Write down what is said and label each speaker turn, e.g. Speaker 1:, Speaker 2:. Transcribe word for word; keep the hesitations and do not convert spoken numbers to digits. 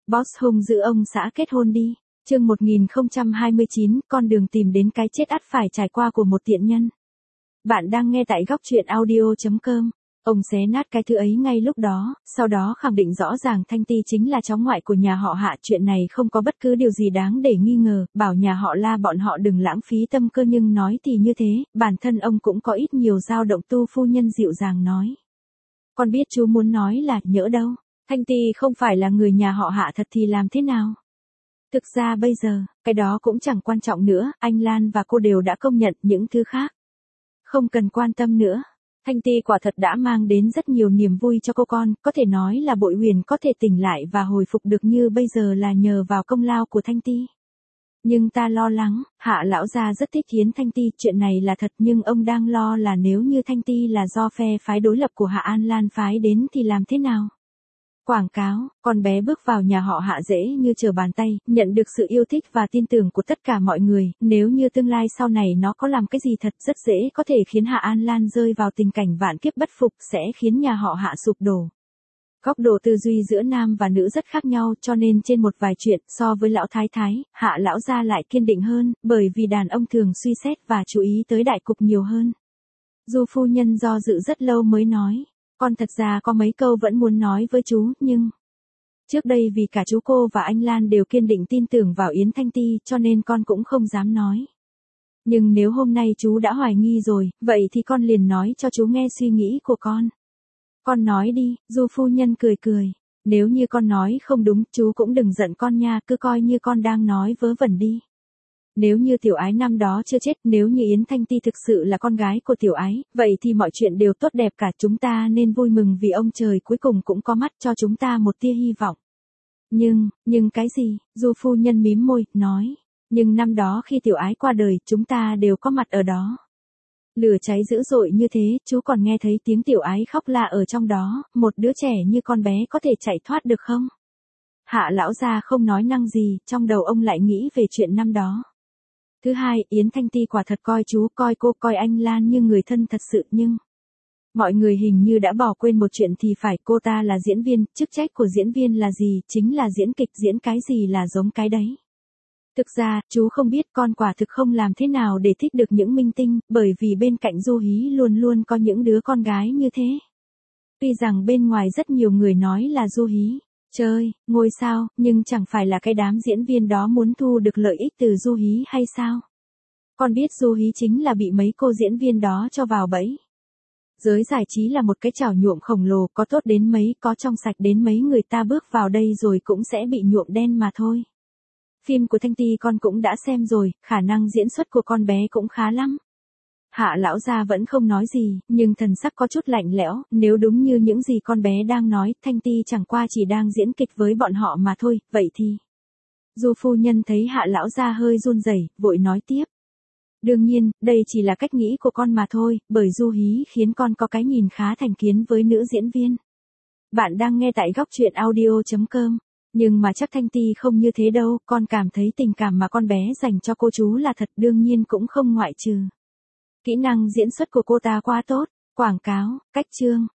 Speaker 1: Boss hung dữ ông xã kết hôn đi. Chương một nghìn không trăm hai mươi chín, con đường tìm đến cái chết ắt phải trải qua của một tiện nhân. Bạn đang nghe tại góc truyện audio chấm com. Ông xé nát cái thứ ấy ngay lúc đó, sau đó khẳng định rõ ràng Thanh Ti chính là cháu ngoại của nhà họ Hạ. Chuyện này không có bất cứ điều gì đáng để nghi ngờ, bảo nhà họ La bọn họ đừng lãng phí tâm cơ, nhưng nói thì như thế, bản thân ông cũng có ít nhiều dao động. Tu phu nhân dịu dàng nói. Con biết chú muốn nói là nhỡ đâu, Thanh Ti không phải là người nhà họ Hạ thật thì làm thế nào? Thực ra bây giờ, cái đó cũng chẳng quan trọng nữa, anh Lan và cô đều đã công nhận những thứ khác. Không cần quan tâm nữa. Thanh Ti quả thật đã mang đến rất nhiều niềm vui cho cô con, có thể nói là Bội Huyền có thể tỉnh lại và hồi phục được như bây giờ là nhờ vào công lao của Thanh Ti. Nhưng ta lo lắng, Hạ lão gia rất thích Yến Thanh Ti, chuyện này là thật, nhưng ông đang lo là nếu như Thanh Ti là do phe phái đối lập của Hạ An Lan phái đến thì làm thế nào? Quảng cáo, con bé bước vào nhà họ Hạ dễ như trở bàn tay, nhận được sự yêu thích và tin tưởng của tất cả mọi người, nếu như tương lai sau này nó có làm cái gì thật rất dễ có thể khiến Hạ An Lan rơi vào tình cảnh vạn kiếp bất phục, sẽ khiến nhà họ Hạ sụp đổ. Góc độ tư duy giữa nam và nữ rất khác nhau, cho nên trên một vài chuyện so với lão thái thái, Hạ lão gia lại kiên định hơn, bởi vì đàn ông thường suy xét và chú ý tới đại cục nhiều hơn. Du phu nhân do dự rất lâu mới nói. Con thật ra có mấy câu vẫn muốn nói với chú, nhưng trước đây vì cả chú cô và anh Lan đều kiên định tin tưởng vào Yến Thanh Ti, cho nên con cũng không dám nói. Nhưng nếu hôm nay chú đã hoài nghi rồi, vậy thì con liền nói cho chú nghe suy nghĩ của con. Con nói đi, Du phu nhân cười cười. Nếu như con nói không đúng, chú cũng đừng giận con nha, cứ coi như con đang nói vớ vẩn đi. Nếu như Tiểu Ái năm đó chưa chết, nếu như Yến Thanh Ti thực sự là con gái của Tiểu Ái, vậy thì mọi chuyện đều tốt đẹp cả, chúng ta nên vui mừng vì ông trời cuối cùng cũng có mắt cho chúng ta một tia hy vọng. Nhưng, nhưng cái gì? Du phu nhân mím môi, nói. Nhưng năm đó khi Tiểu Ái qua đời, chúng ta đều có mặt ở đó. Lửa cháy dữ dội như thế, chú còn nghe thấy tiếng Tiểu Ái khóc la ở trong đó, một đứa trẻ như con bé có thể chạy thoát được không? Hạ lão gia không nói năng gì, trong đầu ông lại nghĩ về chuyện năm đó. Thứ hai, Yến Thanh Ti quả thật coi chú, coi cô, coi anh Lan như người thân thật sự, nhưng mọi người hình như đã bỏ quên một chuyện thì phải, cô ta là diễn viên, chức trách của diễn viên là gì, chính là diễn kịch, diễn cái gì là giống cái đấy. Thực ra, chú không biết, con quả thực không làm thế nào để thích được những minh tinh, bởi vì bên cạnh Du Hí luôn luôn có những đứa con gái như thế. Tuy rằng bên ngoài rất nhiều người nói là Du Hí chơi, ngôi sao, nhưng chẳng phải là cái đám diễn viên đó muốn thu được lợi ích từ Du Hí hay sao? Con biết Du Hí chính là bị mấy cô diễn viên đó cho vào bẫy. Giới giải trí là một cái chảo nhuộm khổng lồ, có tốt đến mấy, có trong sạch đến mấy, người ta bước vào đây rồi cũng sẽ bị nhuộm đen mà thôi. Phim của Thanh Ti con cũng đã xem rồi, khả năng diễn xuất của con bé cũng khá lắm. Hạ lão gia vẫn không nói gì, nhưng thần sắc có chút lạnh lẽo, nếu đúng như những gì con bé đang nói, Thanh Ti chẳng qua chỉ đang diễn kịch với bọn họ mà thôi, vậy thì. Du phu nhân thấy Hạ lão gia hơi run rẩy, vội nói tiếp. Đương nhiên, đây chỉ là cách nghĩ của con mà thôi, bởi Du Hí khiến con có cái nhìn khá thành kiến với nữ diễn viên. Bạn đang nghe tại góc truyện audio chấm com. Nhưng mà chắc Thanh Ti không như thế đâu, con cảm thấy tình cảm mà con bé dành cho cô chú là thật, đương nhiên cũng không ngoại trừ. Kỹ năng diễn xuất của cô ta quá tốt, quảng cáo, cách chương,